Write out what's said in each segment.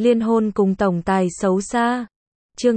Liên hôn cùng tổng tài xấu xa. Chương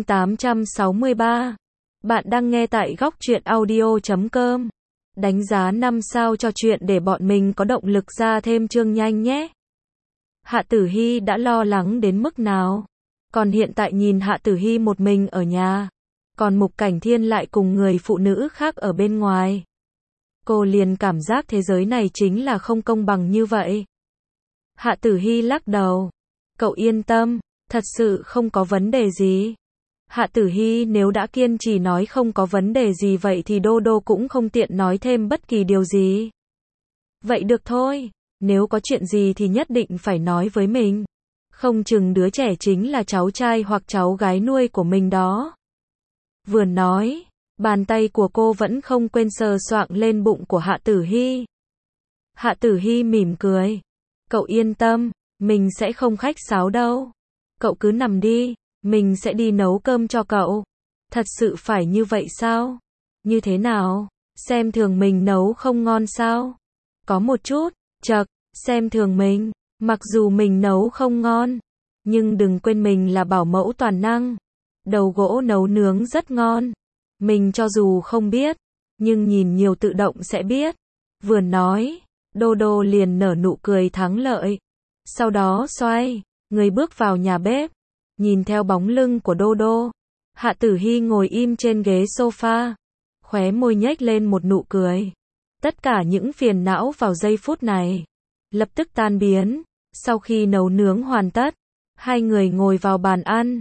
863. Bạn đang nghe tại góc truyện audio.com. Đánh giá 5 sao cho chuyện để bọn mình có động lực ra thêm chương nhanh nhé. Hạ Tử Hy đã lo lắng đến mức nào? Còn hiện tại nhìn Hạ Tử Hy một mình ở nhà, còn Mục Cảnh Thiên lại cùng người phụ nữ khác ở bên ngoài. Cô liền cảm giác thế giới này chính là không công bằng như vậy. Hạ Tử Hy lắc đầu. Cậu yên tâm, thật sự không có vấn đề gì. Hạ Tử Hy nếu đã kiên trì nói không có vấn đề gì vậy thì Đô Đô cũng không tiện nói thêm bất kỳ điều gì. Vậy được thôi, nếu có chuyện gì thì nhất định phải nói với mình. Không chừng đứa trẻ chính là cháu trai hoặc cháu gái nuôi của mình đó. Vừa nói, bàn tay của cô vẫn không quên sờ soạng lên bụng của Hạ Tử Hy. Hạ Tử Hy mỉm cười. Cậu yên tâm, mình sẽ không khách sáo đâu. Cậu cứ nằm đi, mình sẽ đi nấu cơm cho cậu. Thật sự phải như vậy sao? Như thế nào? Xem thường mình nấu không ngon sao? Có một chút, chậc, xem thường mình. Mặc dù mình nấu không ngon, nhưng đừng quên mình là bảo mẫu toàn năng. Đầu gỗ nấu nướng rất ngon. Mình cho dù không biết, nhưng nhìn nhiều tự động sẽ biết. Vừa nói, Đô Đô liền nở nụ cười thắng lợi. Sau đó xoay, người bước vào nhà bếp. Nhìn theo bóng lưng của Đô Đô, Hạ Tử Hy ngồi im trên ghế sofa, khóe môi nhếch lên một nụ cười. Tất cả những phiền não vào giây phút này lập tức tan biến. Sau khi nấu nướng hoàn tất, hai người ngồi vào bàn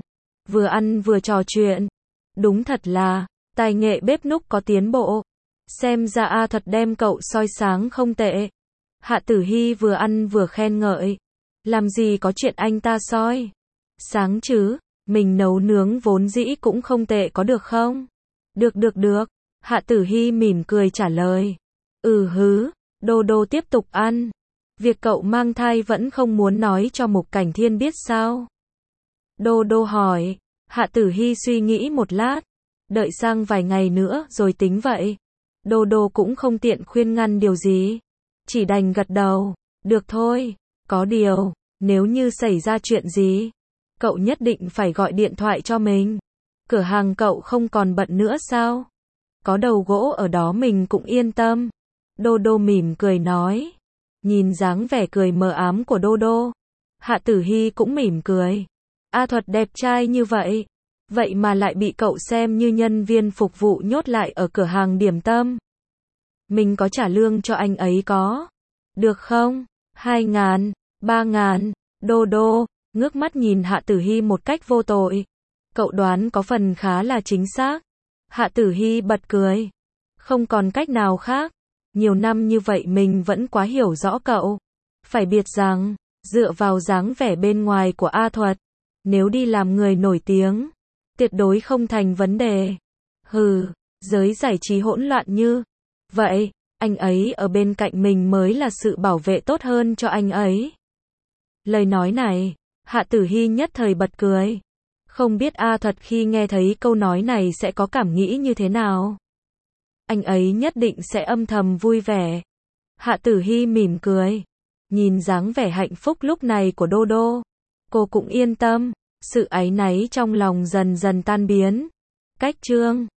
ăn vừa trò chuyện. Đúng thật là, tài nghệ bếp núc có tiến bộ. Xem ra A Thuật đem cậu soi sáng không tệ. Hạ Tử Hy vừa ăn vừa khen ngợi. Làm gì có chuyện anh ta soi sáng chứ, mình nấu nướng vốn dĩ cũng không tệ có được không? Được. Hạ Tử Hy mỉm cười trả lời. Đô Đô tiếp tục ăn. Việc cậu mang thai vẫn không muốn nói cho Mục Cảnh Thiên biết sao? Đô Đô hỏi. Hạ Tử Hy suy nghĩ một lát. Đợi sang vài ngày nữa rồi tính vậy. Đô Đô cũng không tiện khuyên ngăn điều gì. Chỉ đành gật đầu. Được thôi. Có điều, nếu như xảy ra chuyện gì, cậu nhất định phải gọi điện thoại cho mình. Cửa hàng cậu không còn bận nữa sao? Có đầu gỗ ở đó mình cũng yên tâm. Đô Đô mỉm cười nói. Nhìn dáng vẻ cười mờ ám của Đô Đô, Hạ Tử Hy cũng mỉm cười. A Thuật đẹp trai như vậy, vậy mà lại bị cậu xem như nhân viên phục vụ nhốt lại ở cửa hàng điểm tâm. Mình có trả lương cho anh ấy có? Được không? 2.000, 3.000, Đô Đô ngước mắt nhìn Hạ Tử Hy một cách vô tội. Cậu đoán có phần khá là chính xác. Hạ Tử Hy bật cười. Không còn cách nào khác. Nhiều năm như vậy mình vẫn quá hiểu rõ cậu. Phải biết rằng, dựa vào dáng vẻ bên ngoài của A Thuật, nếu đi làm người nổi tiếng, tuyệt đối không thành vấn đề. Giới giải trí hỗn loạn như vậy, anh ấy ở bên cạnh mình mới là sự bảo vệ tốt hơn cho anh ấy. Lời nói này, Hạ Tử Hy nhất thời bật cười. Không biết A Thuật khi nghe thấy câu nói này sẽ có cảm nghĩ như thế nào? Anh ấy nhất định sẽ âm thầm vui vẻ. Hạ Tử Hy mỉm cười. Nhìn dáng vẻ hạnh phúc lúc này của Đô Đô, cô cũng yên tâm. Sự áy náy trong lòng dần dần tan biến. Cách chương